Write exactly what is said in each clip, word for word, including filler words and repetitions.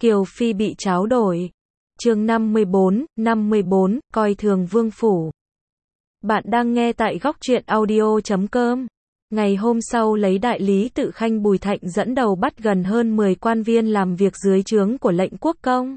Kiều Phi bị tráo đổi. Chương năm mươi bốn, năm mươi bốn, coi thường vương phủ. Bạn đang nghe tại góc truyện audio chấm com. Ngày hôm sau lấy đại lý Tự Khanh Bùi Thạnh dẫn đầu bắt gần hơn mười quan viên làm việc dưới trướng của lệnh quốc công.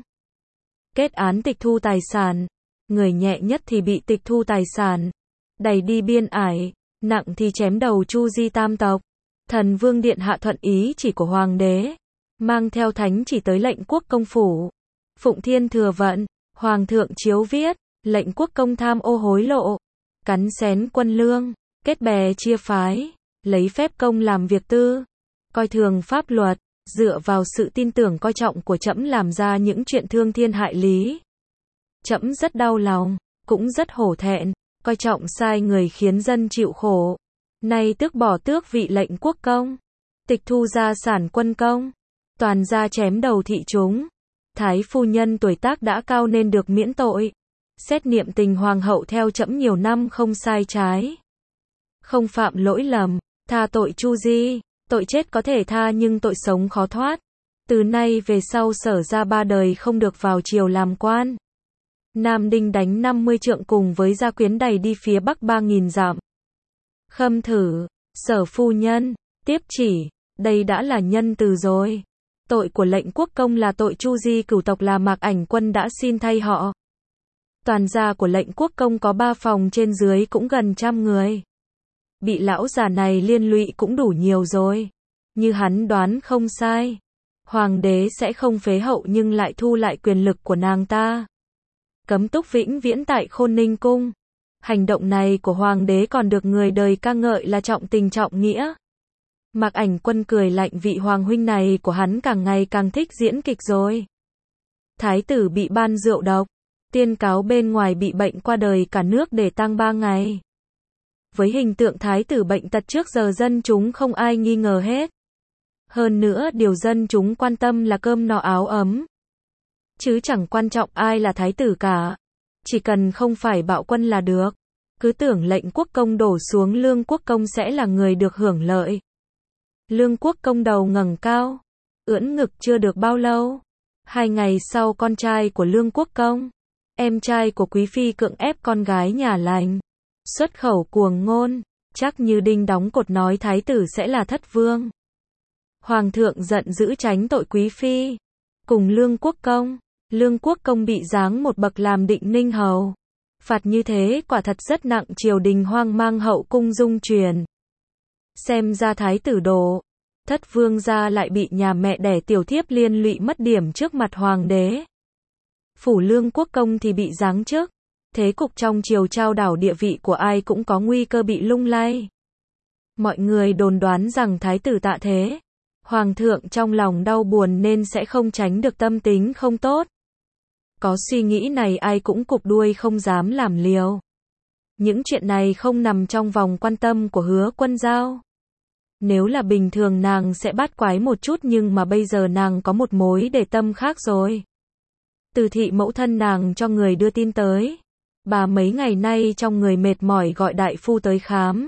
Kết án tịch thu tài sản. Người nhẹ nhất thì bị tịch thu tài sản, đày đi biên ải, nặng thì chém đầu Chu Di tam tộc. Thần Vương Điện hạ thuận ý chỉ của Hoàng đế, mang theo thánh chỉ tới lệnh quốc công phủ. Phụng Thiên thừa vận, Hoàng thượng chiếu viết, lệnh quốc công tham ô hối lộ, cắn xén quân lương, kết bè chia phái, lấy phép công làm việc tư, coi thường pháp luật, dựa vào sự tin tưởng coi trọng của trẫm làm ra những chuyện thương thiên hại lý. Trẫm rất đau lòng, cũng rất hổ thẹn, coi trọng sai người khiến dân chịu khổ. Nay tước bỏ tước vị lệnh quốc công, tịch thu gia sản quân công, toàn gia chém đầu thị chúng. Thái phu nhân tuổi tác đã cao nên được miễn tội. Xét niệm tình hoàng hậu theo trẫm nhiều năm không sai trái, không phạm lỗi lầm, tha tội Chu Di. Tội chết có thể tha nhưng tội sống khó thoát. Từ nay về sau Sở gia ba đời không được vào triều làm quan. Nam Đinh đánh năm mươi trượng cùng với gia quyến đày đi phía bắc ba nghìn dặm. Khâm thử, Sở phu nhân, tiếp chỉ, đây đã là nhân từ rồi. Tội của lệnh quốc công là tội Chu Di cửu tộc là Mạc Ảnh Quân đã xin thay họ. Toàn gia của lệnh quốc công có ba phòng trên dưới cũng gần trăm người. Bị lão già này liên lụy cũng đủ nhiều rồi. Như hắn đoán không sai, Hoàng đế sẽ không phế hậu nhưng lại thu lại quyền lực của nàng ta. Cấm túc vĩnh viễn tại Khôn Ninh cung. Hành động này của Hoàng đế còn được người đời ca ngợi là trọng tình trọng nghĩa. Mạc Ảnh Quân cười lạnh, vị hoàng huynh này của hắn càng ngày càng thích diễn kịch rồi. Thái tử bị ban rượu độc, tiên cáo bên ngoài bị bệnh qua đời cả nước để tang ba ngày. Với hình tượng thái tử bệnh tật trước giờ dân chúng không ai nghi ngờ hết. Hơn nữa điều dân chúng quan tâm là cơm no áo ấm. Chứ chẳng quan trọng ai là thái tử cả. Chỉ cần không phải bạo quân là được. Cứ tưởng lệnh quốc công đổ xuống Lương quốc công sẽ là người được hưởng lợi. Lương quốc công đầu ngẩng cao, ưỡn ngực chưa được bao lâu. Hai ngày sau con trai của Lương quốc công, em trai của quý phi cưỡng ép con gái nhà lành. Xuất khẩu cuồng ngôn, chắc như đinh đóng cột nói thái tử sẽ là thất vương. Hoàng thượng giận dữ tránh tội quý phi. Cùng Lương quốc công, Lương quốc công bị giáng một bậc làm định ninh hầu. Phạt như thế quả thật rất nặng, triều đình hoang mang, hậu cung dung chuyển. Xem ra thái tử đổ, thất vương gia lại bị nhà mẹ đẻ tiểu thiếp liên lụy mất điểm trước mặt hoàng đế. Phủ Lương quốc công thì bị giáng chức. Thế cục trong triều trao đảo địa vị của ai cũng có nguy cơ bị lung lay. Mọi người đồn đoán rằng thái tử tạ thế. Hoàng thượng trong lòng đau buồn nên sẽ không tránh được tâm tính không tốt. Có suy nghĩ này ai cũng cụp đuôi không dám làm liều. Những chuyện này không nằm trong vòng quan tâm của Hứa Quân Dao. Nếu là bình thường nàng sẽ bát quái một chút nhưng mà bây giờ nàng có một mối để tâm khác rồi. Từ thị mẫu thân nàng cho người đưa tin tới. Bà mấy ngày nay trong người mệt mỏi gọi đại phu tới khám.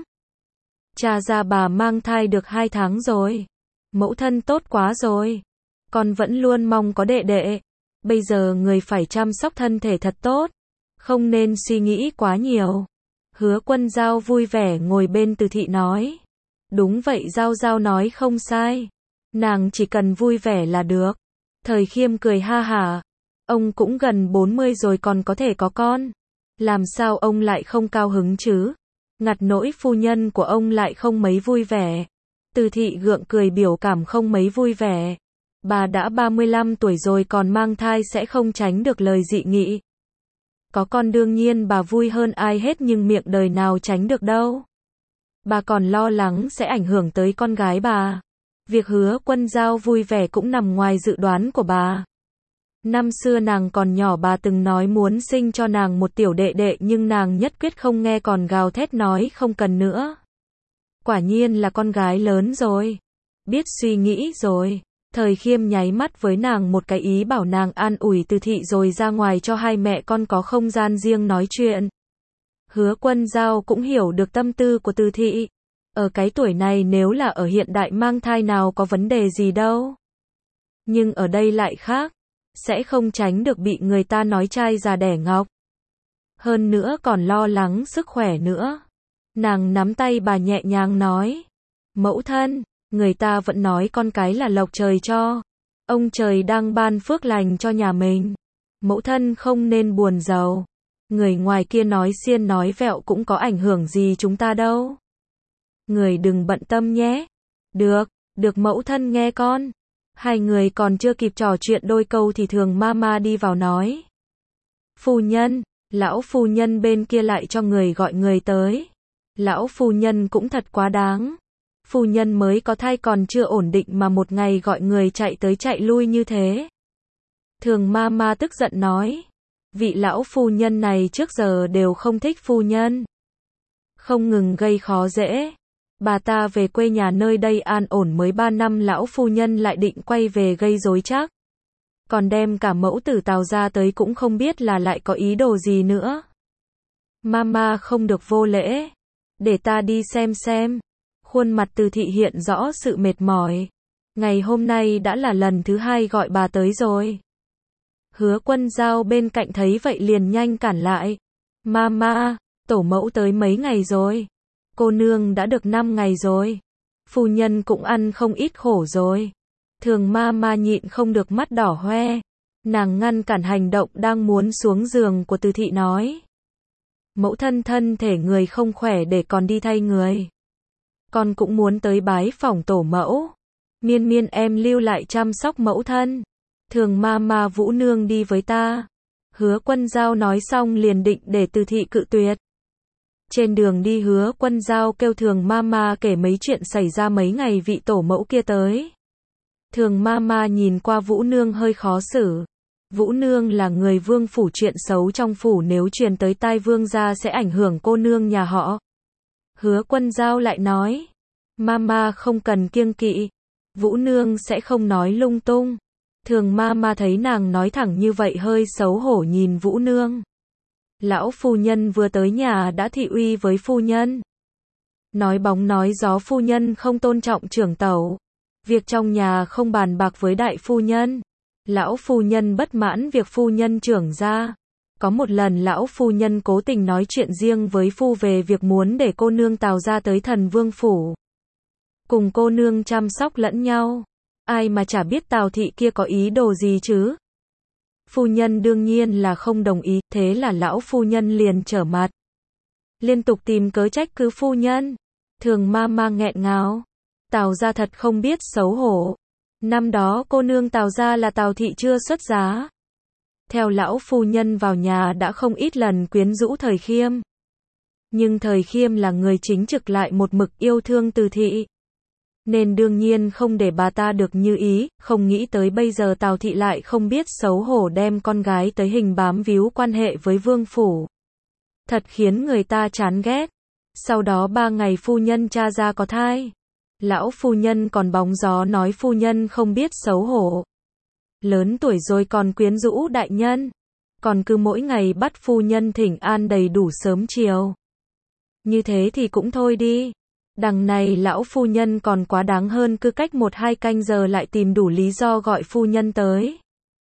Cha ra bà mang thai được hai tháng rồi. Mẫu thân tốt quá rồi. Con vẫn luôn mong có đệ đệ. Bây giờ người phải chăm sóc thân thể thật tốt. Không nên suy nghĩ quá nhiều. Hứa Quân Dao vui vẻ ngồi bên Từ thị nói. Đúng vậy, Dao Dao nói không sai. Nàng chỉ cần vui vẻ là được. Thời Khiêm cười ha hả. Ông cũng gần bốn mươi rồi còn có thể có con. Làm sao ông lại không cao hứng chứ? Ngặt nỗi phu nhân của ông lại không mấy vui vẻ. Từ thị gượng cười biểu cảm không mấy vui vẻ. Bà đã ba mươi lăm tuổi rồi còn mang thai sẽ không tránh được lời dị nghị. Có con đương nhiên bà vui hơn ai hết nhưng miệng đời nào tránh được đâu. Bà còn lo lắng sẽ ảnh hưởng tới con gái bà. Việc Hứa Quân Dao vui vẻ cũng nằm ngoài dự đoán của bà. Năm xưa nàng còn nhỏ bà từng nói muốn sinh cho nàng một tiểu đệ đệ nhưng nàng nhất quyết không nghe còn gào thét nói không cần nữa. Quả nhiên là con gái lớn rồi. Biết suy nghĩ rồi. Thời Khiêm nháy mắt với nàng một cái ý bảo nàng an ủi Từ thị rồi ra ngoài cho hai mẹ con có không gian riêng nói chuyện. Hứa Quân Dao cũng hiểu được tâm tư của Từ thị. Ở cái tuổi này nếu là ở hiện đại mang thai nào có vấn đề gì đâu. Nhưng ở đây lại khác. sẽ không tránh được bị người ta nói trai già đẻ ngọc. Hơn nữa còn lo lắng sức khỏe nữa. Nàng nắm tay bà nhẹ nhàng nói, mẫu thân, người ta vẫn nói con cái là lộc trời cho. Ông trời đang ban phước lành cho nhà mình. Mẫu thân không nên buồn giàu. Người ngoài kia nói xiên nói vẹo cũng có ảnh hưởng gì chúng ta đâu. Người đừng bận tâm nhé. Được, được mẫu thân nghe con. Hai người còn chưa kịp trò chuyện đôi câu thì Thường Mama đi vào nói. Phu nhân, lão phu nhân bên kia lại cho người gọi người tới. Lão phu nhân cũng thật quá đáng. Phu nhân mới có thai còn chưa ổn định mà một ngày gọi người chạy tới chạy lui như thế. Thường Mama tức giận nói. Vị lão phu nhân này trước giờ đều không thích phu nhân. Không ngừng gây khó dễ. Bà ta về quê nhà nơi đây an ổn mới ba năm lão phu nhân lại định quay về gây rối chắc. Còn đem cả mẫu tử Tào ra tới cũng không biết là lại có ý đồ gì nữa. Mama không được vô lễ. Để ta đi xem xem. Khuôn mặt Từ thị hiện rõ sự mệt mỏi. Ngày hôm nay đã là lần thứ hai gọi bà tới rồi. Hứa Quân Dao bên cạnh thấy vậy liền nhanh cản lại. Mama, tổ mẫu tới mấy ngày rồi. Cô nương đã được năm ngày rồi. Phu nhân cũng ăn không ít khổ rồi. Thường Mama nhịn không được mắt đỏ hoe. Nàng ngăn cản hành động đang muốn xuống giường của Từ thị nói. Mẫu thân thân thể người không khỏe để còn đi thay người. Con cũng muốn tới bái phỏng tổ mẫu. Miên miên em lưu lại chăm sóc mẫu thân. Thường Mama Vũ nương đi với ta. Hứa Quân Dao nói xong liền định để Từ thị cự tuyệt. Trên đường đi Hứa Quân Dao kêu Thường Mama kể mấy chuyện xảy ra mấy ngày vị tổ mẫu kia tới. Thường Mama nhìn qua Vũ nương hơi khó xử. Vũ nương là người vương phủ, chuyện xấu trong phủ nếu truyền tới tai vương gia sẽ ảnh hưởng cô nương nhà họ. Hứa Quân Dao lại nói. Mama không cần kiêng kỵ. Vũ nương sẽ không nói lung tung. Thường Mama thấy nàng nói thẳng như vậy hơi xấu hổ nhìn Vũ nương. Lão phu nhân vừa tới nhà đã thị uy với phu nhân. Nói bóng nói gió phu nhân không tôn trọng trưởng tẩu. Việc trong nhà không bàn bạc với đại phu nhân. Lão phu nhân bất mãn việc phu nhân trưởng ra. Có một lần lão phu nhân cố tình nói chuyện riêng với phu về việc muốn để cô nương Tào ra tới Thần Vương phủ. Cùng cô nương chăm sóc lẫn nhau. Ai mà chả biết Tào thị kia có ý đồ gì chứ. Phu nhân đương nhiên là không đồng ý, thế là lão phu nhân liền trở mặt. Liên tục tìm cớ trách cứ phu nhân. Thường Mama nghẹn ngào. Tào gia thật không biết xấu hổ. Năm đó cô nương Tào gia là Tào thị chưa xuất giá. Theo lão phu nhân vào nhà đã không ít lần quyến rũ Thời Khiêm. Nhưng Thời Khiêm là người chính trực lại một mực yêu thương Từ thị. Nên đương nhiên không để bà ta được như ý, không nghĩ tới bây giờ Tào thị lại không biết xấu hổ đem con gái tới hình bám víu quan hệ với vương phủ. Thật khiến người ta chán ghét. Sau đó ba ngày phu nhân tra ra có thai. Lão phu nhân còn bóng gió nói phu nhân không biết xấu hổ. Lớn tuổi rồi còn quyến rũ đại nhân. Còn cứ mỗi ngày bắt phu nhân thỉnh an đầy đủ sớm chiều. Như thế thì cũng thôi đi. Đằng này lão phu nhân còn quá đáng hơn, cứ cách một hai canh giờ lại tìm đủ lý do gọi phu nhân tới.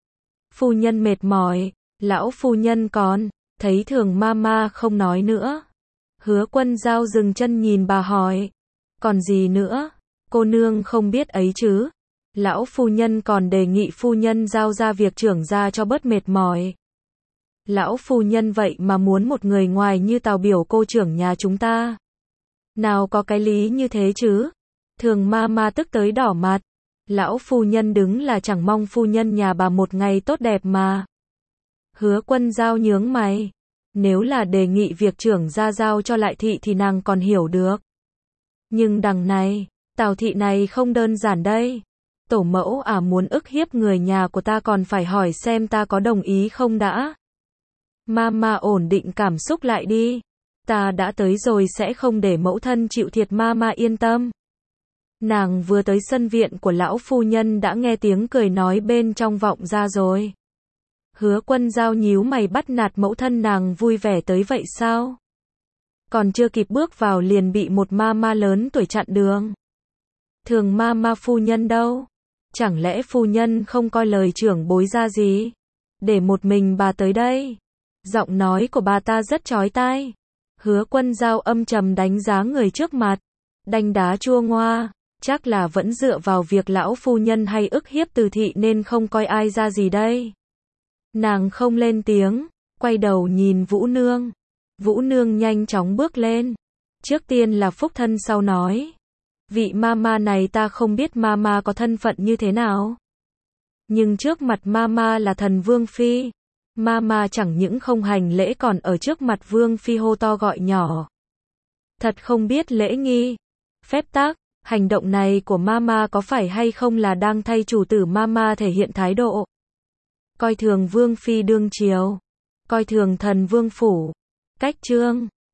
Phu nhân mệt mỏi, lão phu nhân còn, thấy Thường Mama không nói nữa. Hứa Quân Dao dừng chân nhìn bà hỏi. Còn gì nữa? Cô nương không biết ấy chứ. Lão phu nhân còn đề nghị phu nhân giao ra việc trưởng gia cho bớt mệt mỏi. Lão phu nhân vậy mà muốn một người ngoài như Tào biểu cô trưởng nhà chúng ta. Nào có cái lý như thế chứ. Thường Mama tức tới đỏ mặt. Lão phu nhân đứng là chẳng mong phu nhân nhà bà một ngày tốt đẹp mà. Hứa Quân Dao nhướng mày. Nếu là đề nghị việc trưởng gia giao cho lại thị thì nàng còn hiểu được. Nhưng đằng này, Tào thị này không đơn giản đây. Tổ mẫu à muốn ức hiếp người nhà của ta còn phải hỏi xem ta có đồng ý không đã. Mama ổn định cảm xúc lại đi. Ta đã tới rồi sẽ không để mẫu thân chịu thiệt, Mama yên tâm. Nàng vừa tới sân viện của lão phu nhân đã nghe tiếng cười nói bên trong vọng ra rồi. Hứa Quân Dao nhíu mày, bắt nạt mẫu thân nàng vui vẻ tới vậy sao? Còn chưa kịp bước vào liền bị một Mama lớn tuổi chặn đường. Thường Mama phu nhân đâu? Chẳng lẽ phu nhân không coi lời trưởng bối ra gì? Để một mình bà tới đây. Giọng nói của bà ta rất chói tai. Hứa Quân Giao âm trầm đánh giá người trước mặt. Đanh đá chua ngoa. Chắc là vẫn dựa vào việc lão phu nhân hay ức hiếp Từ thị nên không coi ai ra gì đây. Nàng không lên tiếng, quay đầu nhìn Vũ Nương. Vũ Nương nhanh chóng bước lên. Trước tiên là phúc thân sau nói. Vị mama này ta không biết mama có thân phận như thế nào. Nhưng trước mặt mama là thần Vương Phi. Mama chẳng những không hành lễ còn ở trước mặt Vương Phi hô to gọi nhỏ. Thật không biết lễ nghi. Phép tắc, hành động này của mama có phải hay không là đang thay chủ tử mama thể hiện thái độ. Coi thường Vương Phi đương triều. Coi thường thần Vương Phủ. Cách trương.